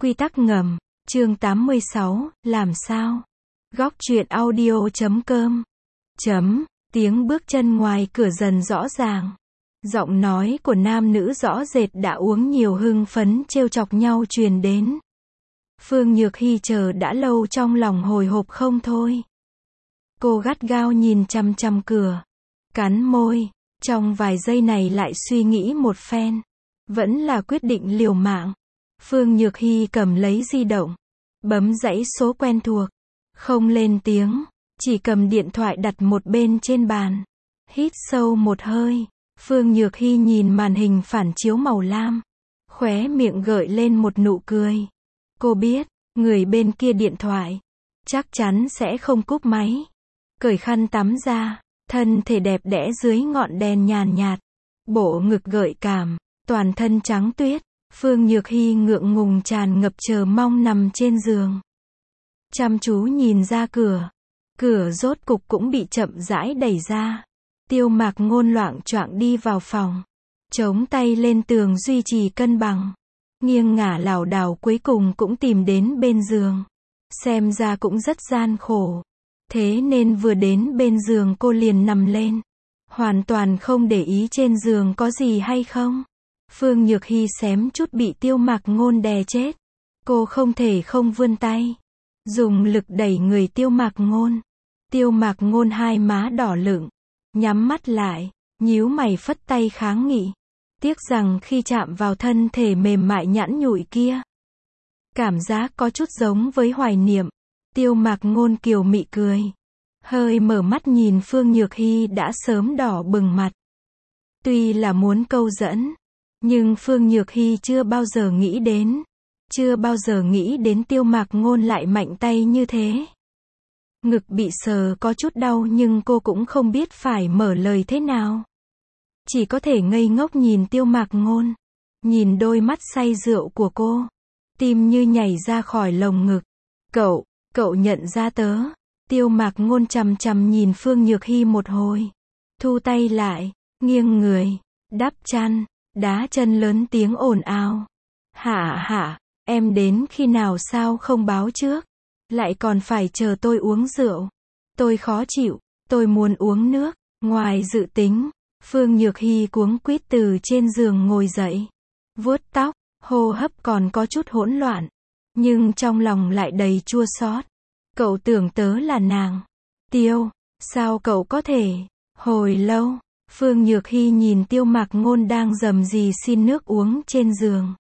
Quy tắc ngầm, chương 86, làm sao? Góc truyện audio.com. Tiếng bước chân ngoài cửa dần rõ ràng. Giọng nói của nam nữ rõ rệt đã uống nhiều hưng phấn trêu chọc nhau truyền đến. Phương Nhược Hy chờ đã lâu trong lòng hồi hộp không thôi. Cô gắt gao nhìn chằm chằm cửa, cắn môi, trong vài giây này lại suy nghĩ một phen. Vẫn là quyết định liều mạng. Phương Nhược Hy cầm lấy di động, bấm dãy số quen thuộc, không lên tiếng, chỉ cầm điện thoại đặt một bên trên bàn. Hít sâu một hơi, Phương Nhược Hy nhìn màn hình phản chiếu màu lam, khóe miệng gợi lên một nụ cười. Cô biết, người bên kia điện thoại chắc chắn sẽ không cúp máy. Cởi khăn tắm ra, thân thể đẹp đẽ dưới ngọn đèn nhàn nhạt, bộ ngực gợi cảm, toàn thân trắng tuyết. Phương Nhược Hy ngượng ngùng tràn ngập chờ mong nằm trên giường, chăm chú nhìn ra cửa. Cửa rốt cục cũng bị chậm rãi đẩy ra. Tiêu Mạc Ngôn loạng choạng đi vào phòng, chống tay lên tường duy trì cân bằng, nghiêng ngả lảo đảo cuối cùng cũng tìm đến bên giường. Xem ra cũng rất gian khổ, thế nên vừa đến bên giường cô liền nằm lên, hoàn toàn không để ý trên giường có gì hay không. Phương Nhược Hy xém chút bị Tiêu Mạc Ngôn đè chết. Cô không thể không vươn tay, dùng lực đẩy người Tiêu Mạc Ngôn. Tiêu Mạc Ngôn hai má đỏ lửng, nhắm mắt lại, nhíu mày phất tay kháng nghị. Tiếc rằng khi chạm vào thân thể mềm mại nhẵn nhụi kia, cảm giác có chút giống với hoài niệm. Tiêu Mạc Ngôn kiều mị cười, hơi mở mắt nhìn Phương Nhược Hy đã sớm đỏ bừng mặt. Tuy là muốn câu dẫn, nhưng Phương Nhược Hy chưa bao giờ nghĩ đến Tiêu Mạc Ngôn lại mạnh tay như thế. Ngực bị sờ có chút đau nhưng cô cũng không biết phải mở lời thế nào. Chỉ có thể ngây ngốc nhìn Tiêu Mạc Ngôn, nhìn đôi mắt say rượu của cô, tim như nhảy ra khỏi lồng ngực. Cậu nhận ra tớ? Tiêu Mạc Ngôn chằm chằm nhìn Phương Nhược Hy một hồi, thu tay lại, nghiêng người, đắp chăn, đá chân lớn tiếng ồn ào. Hả, em đến khi nào sao không báo trước? Lại còn phải chờ tôi uống rượu. Tôi khó chịu, tôi muốn uống nước. Ngoài dự tính, Phương Nhược Hy cuống quýt từ trên giường ngồi dậy, vuốt tóc, hô hấp còn có chút hỗn loạn, nhưng trong lòng lại đầy chua xót. Cậu tưởng tớ là nàng? Tiêu, sao cậu có thể? Hồi lâu, Phương Nhược Hy nhìn Tiêu Mạc Ngôn đang rầm rì xin nước uống trên giường,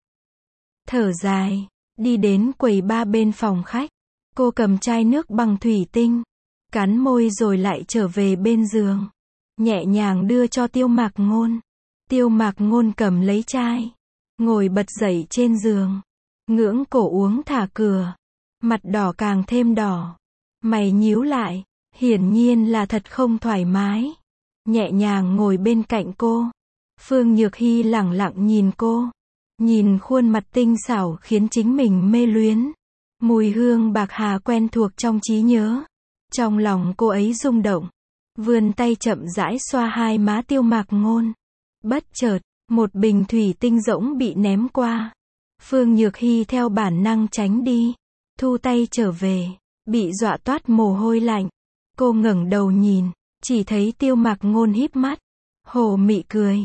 thở dài, đi đến quầy bar bên phòng khách. Cô cầm chai nước bằng thủy tinh, cắn môi rồi lại trở về bên giường, nhẹ nhàng đưa cho Tiêu Mạc Ngôn. Tiêu Mạc Ngôn cầm lấy chai, ngồi bật dậy trên giường, ngưỡng cổ uống thả cửa, mặt đỏ càng thêm đỏ, mày nhíu lại, hiển nhiên là thật không thoải mái. Nhẹ nhàng ngồi bên cạnh cô, Phương Nhược Hy lẳng lặng nhìn cô, nhìn khuôn mặt tinh xảo khiến chính mình mê luyến. Mùi hương bạc hà quen thuộc trong trí nhớ. Trong lòng cô ấy rung động, vươn tay chậm rãi xoa hai má Tiêu Mạc Ngôn. Bất chợt, một bình thủy tinh rỗng bị ném qua. Phương Nhược Hy theo bản năng tránh đi, thu tay trở về, bị dọa toát mồ hôi lạnh. Cô ngẩng đầu nhìn, chỉ thấy Tiêu Mạc Ngôn híp mắt, hồ mị cười.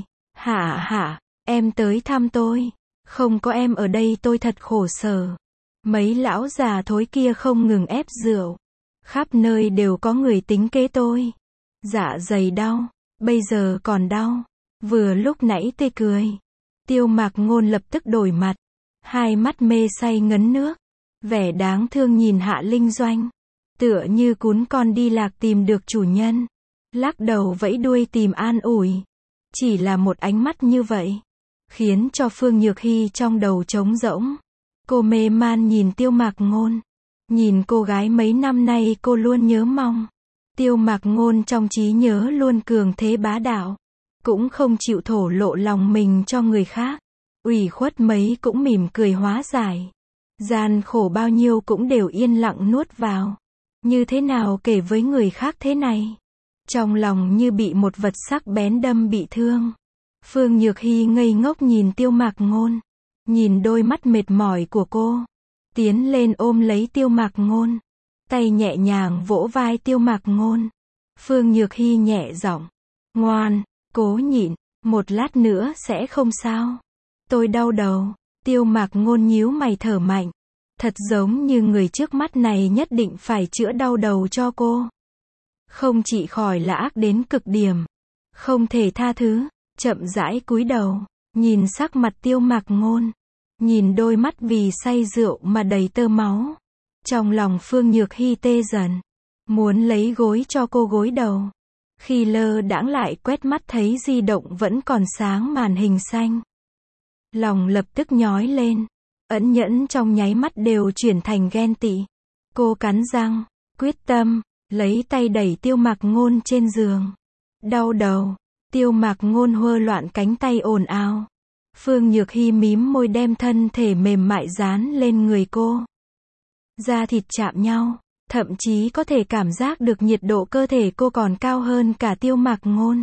Hả, em tới thăm tôi. Không có em ở đây tôi thật khổ sở. Mấy lão già thối kia không ngừng ép rượu, khắp nơi đều có người tính kế tôi. Dạ dày đau, bây giờ còn đau. Vừa lúc nãy tê cười. Tiêu Mạc Ngôn lập tức đổi mặt, hai mắt mê say ngấn nước, vẻ đáng thương nhìn Hạ Linh Doanh, tựa như cún con đi lạc tìm được chủ nhân, lắc đầu vẫy đuôi tìm an ủi. Chỉ là một ánh mắt như vậy, khiến cho Phương Nhược Hy trong đầu trống rỗng. Cô mê man nhìn Tiêu Mạc Ngôn, nhìn cô gái mấy năm nay cô luôn nhớ mong. Tiêu Mạc Ngôn trong trí nhớ luôn cường thế bá đạo, cũng không chịu thổ lộ lòng mình cho người khác. Ủy khuất mấy cũng mỉm cười hóa giải, gian khổ bao nhiêu cũng đều yên lặng nuốt vào. Như thế nào kể với người khác thế này? Trong lòng như bị một vật sắc bén đâm bị thương. Phương Nhược Hy ngây ngốc nhìn Tiêu Mạc Ngôn, nhìn đôi mắt mệt mỏi của cô, tiến lên ôm lấy Tiêu Mạc Ngôn, tay nhẹ nhàng vỗ vai Tiêu Mạc Ngôn. Phương Nhược Hy nhẹ giọng, ngoan, cố nhịn, một lát nữa sẽ không sao. Tôi đau đầu. Tiêu Mạc Ngôn nhíu mày thở mạnh. Thật giống như người trước mắt này nhất định phải chữa đau đầu cho cô. Không trị khỏi là ác đến cực điểm. Không thể tha thứ, chậm rãi cúi đầu, nhìn sắc mặt Tiêu Mạc Ngôn. Nhìn đôi mắt vì say rượu mà đầy tơ máu. Trong lòng Phương Nhược Hy tê dần. Muốn lấy gối cho cô gối đầu. Khi lơ đãng lại quét mắt thấy di động vẫn còn sáng màn hình xanh. Lòng lập tức nhói lên. Ẩn nhẫn trong nháy mắt đều chuyển thành ghen tị. Cô cắn răng, quyết tâm, lấy tay đẩy Tiêu Mạc Ngôn trên giường. Đau đầu, Tiêu Mạc Ngôn hơ loạn cánh tay ồn ào. Phương Nhược Hy mím môi đem thân thể mềm mại dán lên người cô. Da thịt chạm nhau, thậm chí có thể cảm giác được nhiệt độ cơ thể cô còn cao hơn cả Tiêu Mạc Ngôn.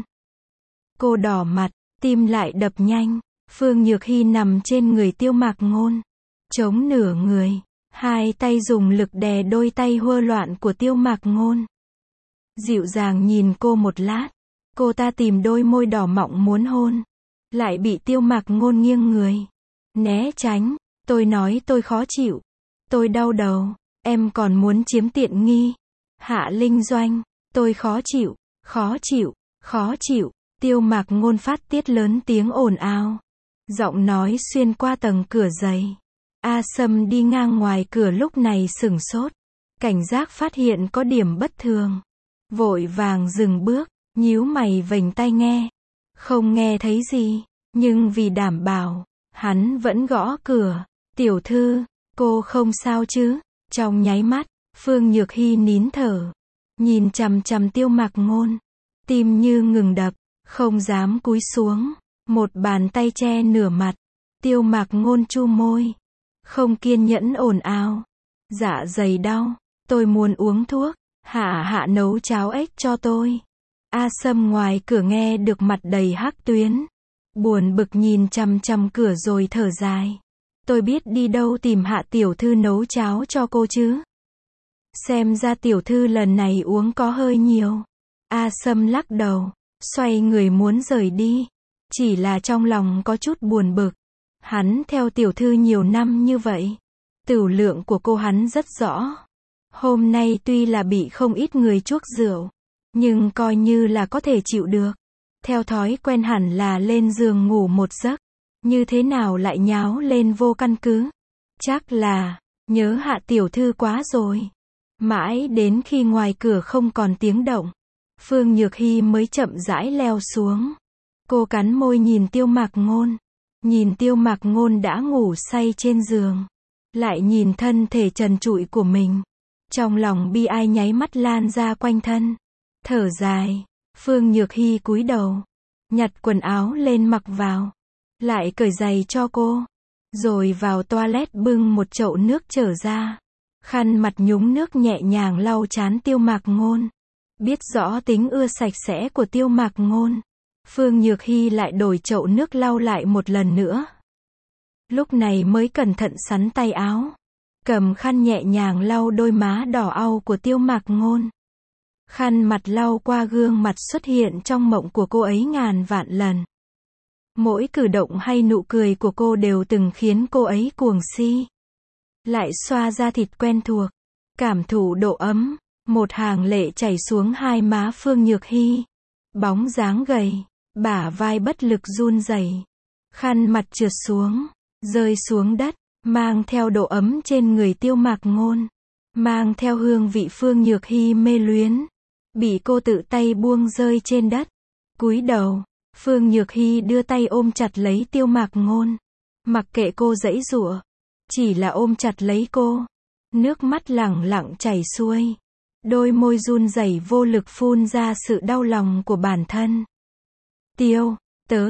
Cô đỏ mặt, tim lại đập nhanh. Phương Nhược Hy nằm trên người Tiêu Mạc Ngôn, chống nửa người, hai tay dùng lực đè đôi tay hơ loạn của Tiêu Mạc Ngôn. Dịu dàng nhìn cô một lát, cô ta tìm đôi môi đỏ mọng muốn hôn, lại bị Tiêu Mạc Ngôn nghiêng người, né tránh. Tôi nói tôi khó chịu, tôi đau đầu, em còn muốn chiếm tiện nghi. Hạ Linh Doanh, tôi khó chịu, khó chịu, khó chịu. Tiêu Mạc Ngôn phát tiết lớn tiếng ồn ào. Giọng nói xuyên qua tầng cửa dày. A Sâm đi ngang ngoài cửa lúc này sửng sốt. Cảnh giác phát hiện có điểm bất thường. Vội vàng dừng bước, nhíu mày vểnh tai nghe. Không nghe thấy gì, nhưng vì đảm bảo, hắn vẫn gõ cửa. Tiểu thư, cô không sao chứ? Trong nháy mắt, Phương Nhược Hy nín thở. Nhìn chằm chằm Tiêu Mạc Ngôn. Tim như ngừng đập, không dám cúi xuống. Một bàn tay che nửa mặt. Tiêu Mạc Ngôn chu môi. Không kiên nhẫn ồn ào. Dạ dày đau. Tôi muốn uống thuốc. Hạ nấu cháo ếch cho tôi. A Sâm ngoài cửa nghe được mặt đầy hắc tuyến. Buồn bực nhìn chằm chằm cửa rồi thở dài. Tôi biết đi đâu tìm Hạ tiểu thư nấu cháo cho cô chứ. Xem ra tiểu thư lần này uống có hơi nhiều. A Sâm lắc đầu. Xoay người muốn rời đi. Chỉ là trong lòng có chút buồn bực. Hắn theo tiểu thư nhiều năm như vậy. Tửu lượng của cô hắn rất rõ. Hôm nay tuy là bị không ít người chuốc rượu, nhưng coi như là có thể chịu được. Theo thói quen hẳn là lên giường ngủ một giấc. Như thế nào lại nháo lên vô căn cứ. Chắc là nhớ Hạ tiểu thư quá rồi. Mãi đến khi ngoài cửa không còn tiếng động, Phương Nhược Hy mới chậm rãi leo xuống. Cô cắn môi nhìn Tiêu Mạc Ngôn. Nhìn Tiêu Mạc Ngôn đã ngủ say trên giường. Lại nhìn thân thể trần trụi của mình. Trong lòng bi ai nháy mắt lan ra quanh thân. Thở dài. Phương Nhược Hy cúi đầu. Nhặt quần áo lên mặc vào. Lại cởi giày cho cô. Rồi vào toilet bưng một chậu nước trở ra. Khăn mặt nhúng nước nhẹ nhàng lau trán Tiêu Mạc Ngôn. Biết rõ tính ưa sạch sẽ của Tiêu Mạc Ngôn. Phương Nhược Hy lại đổi chậu nước lau lại một lần nữa. Lúc này mới cẩn thận sắn tay áo. Cầm khăn nhẹ nhàng lau đôi má đỏ au của Tiêu Mạc Ngôn. Khăn mặt lau qua gương mặt xuất hiện trong mộng của cô ấy ngàn vạn lần. Mỗi cử động hay nụ cười của cô đều từng khiến cô ấy cuồng si. Lại xoa da thịt quen thuộc. Cảm thụ độ ấm. Một hàng lệ chảy xuống hai má Phương Nhược Hy. Bóng dáng gầy. Bả vai bất lực run rẩy. Khăn mặt trượt xuống. Rơi xuống đất. Mang theo độ ấm trên người Tiêu Mạc Ngôn. Mang theo hương vị Phương Nhược Hy mê luyến. Bị cô tự tay buông rơi trên đất. Cúi đầu. Phương Nhược Hy đưa tay ôm chặt lấy Tiêu Mạc Ngôn. Mặc kệ cô giãy giụa. Chỉ là ôm chặt lấy cô. Nước mắt lẳng lặng chảy xuôi. Đôi môi run rẩy vô lực phun ra sự đau lòng của bản thân. Tiêu, tớ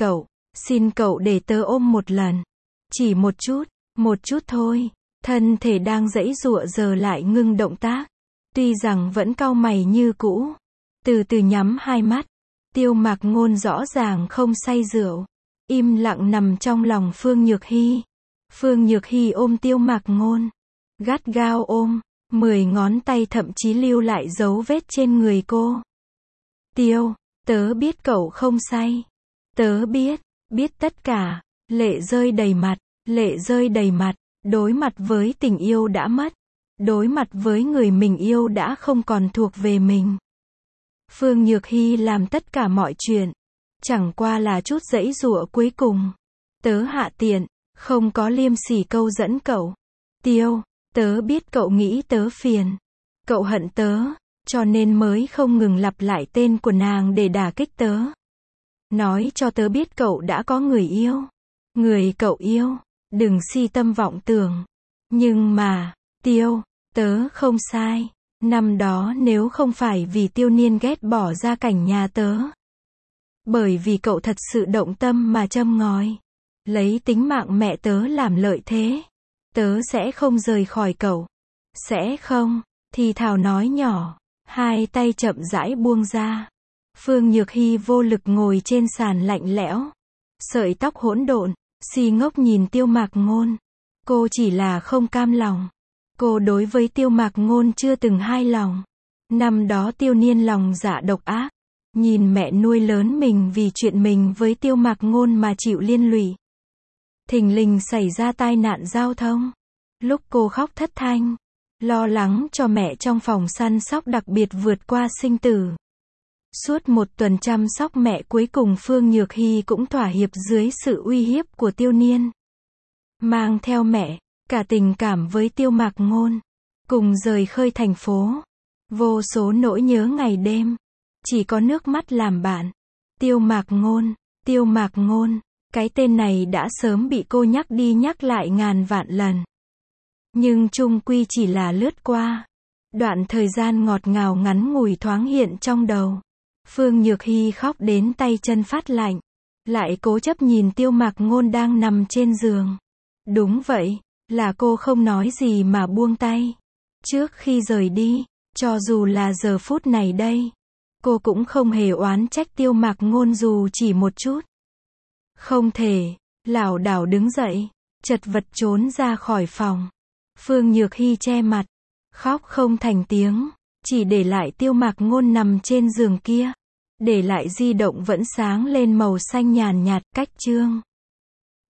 xin cậu để tớ ôm một lần. Chỉ một chút thôi. Thân thể đang giãy giụa giờ lại ngưng động tác. Tuy rằng vẫn cau mày như cũ. Từ từ nhắm hai mắt. Tiêu Mạc Ngôn rõ ràng không say rượu. Im lặng nằm trong lòng Phương Nhược Hy. Phương Nhược Hy ôm Tiêu Mạc Ngôn. gắt gao ôm, 10 ngón tay thậm chí lưu lại dấu vết trên người cô. Tiêu, tớ biết cậu không say. Tớ biết tất cả. Lệ rơi đầy mặt, lệ rơi đầy mặt, đối mặt với tình yêu đã mất, đối mặt với người mình yêu đã không còn thuộc về mình. Phương Nhược Hy làm tất cả mọi chuyện, chẳng qua là chút giãy giụa cuối cùng. Tớ hạ tiện, không có liêm sỉ câu dẫn cậu. Tiêu, tớ biết cậu nghĩ tớ phiền, cậu hận tớ, cho nên mới không ngừng lặp lại tên của nàng để đả kích tớ. Nói cho tớ biết cậu đã có người yêu. Người cậu yêu, đừng si tâm vọng tưởng. Nhưng mà, Tiêu, tớ không sai. Năm đó nếu không phải vì Tiêu Niên ghét bỏ gia cảnh nhà tớ, bởi vì cậu thật sự động tâm mà châm ngòi, lấy tính mạng mẹ tớ làm lợi thế, tớ sẽ không rời khỏi cậu. Sẽ không, thì thào nói nhỏ, hai tay chậm rãi buông ra. Phương Nhược Hy vô lực ngồi trên sàn lạnh lẽo, sợi tóc hỗn độn, si ngốc nhìn Tiêu Mạc Ngôn. Cô chỉ là không cam lòng. Cô đối với Tiêu Mạc Ngôn chưa từng hài lòng. Năm đó Tiêu Niên lòng dạ độc ác, nhìn mẹ nuôi lớn mình vì chuyện mình với Tiêu Mạc Ngôn mà chịu liên lụy. Thình lình xảy ra tai nạn giao thông. Lúc cô khóc thất thanh, lo lắng cho mẹ trong phòng săn sóc đặc biệt vượt qua sinh tử. Suốt một tuần chăm sóc mẹ, cuối cùng Phương Nhược Hy cũng thỏa hiệp dưới sự uy hiếp của Tiêu Niên. Mang theo mẹ, cả tình cảm với Tiêu Mạc Ngôn, cùng rời khơi thành phố. Vô số nỗi nhớ ngày đêm, chỉ có nước mắt làm bạn. Tiêu Mạc Ngôn, Tiêu Mạc Ngôn, cái tên này đã sớm bị cô nhắc đi nhắc lại ngàn vạn lần. Nhưng chung quy chỉ là lướt qua. Đoạn thời gian ngọt ngào ngắn ngủi thoáng hiện trong đầu. Phương Nhược Hy khóc đến tay chân phát lạnh, lại cố chấp nhìn Tiêu Mạc Ngôn đang nằm trên giường. Đúng vậy, là cô không nói gì mà buông tay. Trước khi rời đi, cho dù là giờ phút này đây, cô cũng không hề oán trách Tiêu Mạc Ngôn dù chỉ một chút. Không thể, lảo đảo đứng dậy, chật vật trốn ra khỏi phòng. Phương Nhược Hy che mặt, khóc không thành tiếng, chỉ để lại Tiêu Mạc Ngôn nằm trên giường kia, để lại di động vẫn sáng lên màu xanh nhàn nhạt. Cách chương